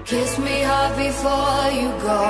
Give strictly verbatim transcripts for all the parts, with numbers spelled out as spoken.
Kiss me hard before you go.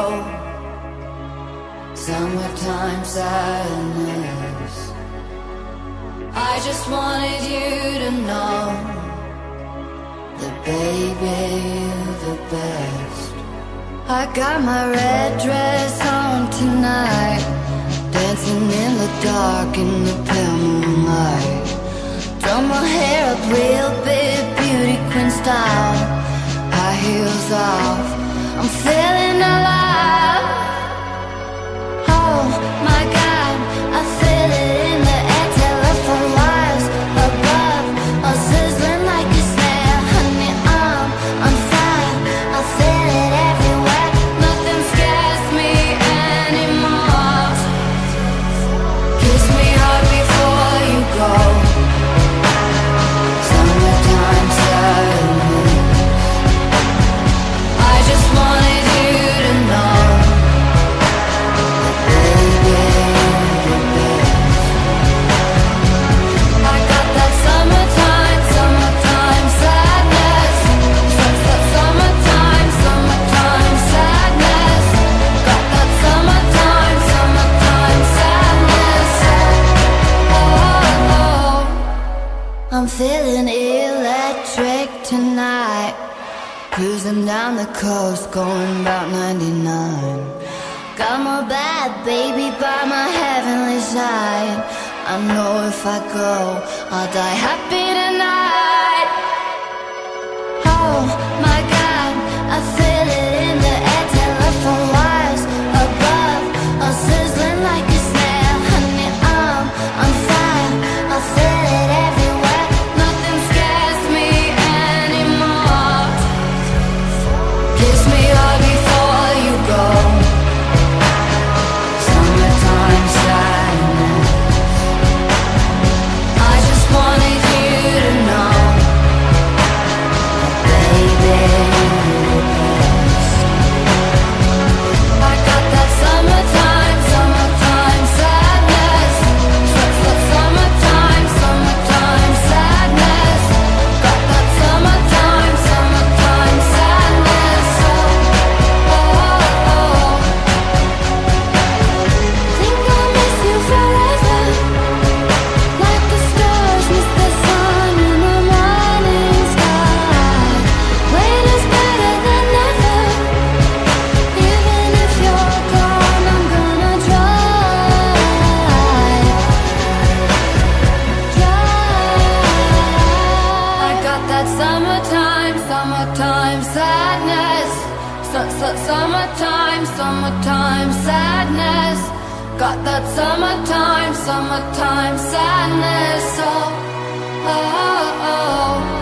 Summertime sadness. I just wanted you to know that baby, you're the best. I got my red dress on tonight, dancing in the dark in the pale moonlight. Done my hair up real big, beauty queen style, high heels off, I'm feeling alive. Oh my God, I feel it in the air, telephone wires above, all sizzling like a snare. Honey, I'm on fire, I feel it everywhere. Nothing scares me anymore. Kiss me hard before you go. Summertime sadness. I just wanted you to know that baby, you're the best. I got that summertime, summertime sadness. Su- su- Summertime, summertime sadness. Got that summertime, summertime sadness. Oh, oh. I'm feeling electric tonight, cruising down the coast, going about ninety-nine. Got my bad baby by my heavenly side. I know if I go, I'll die happy tonight. Oh my God, I feel it in the air, telephone wires above, all sizzling like a snare. Honey, I'm on fire, I feel it everywhere. Nothing scares me anymore. Kiss me hard before you go. Summertime sadness. I just wanted you to know that baby, you're the best. I got that summertime, summertime sadness. Su- su- Summertime, summertime sadness. Got that summertime, summertime sadness. Oh, oh, oh. Think I'll miss you forever, like the stars miss the sun in the morning sky. Wait is better than never. Even if you're gone, I'm gonna try, try. I got that summertime, summertime sadness. Su- su- Summertime, summertime sadness. Got that summertime, summertime sadness. Oh, oh, oh.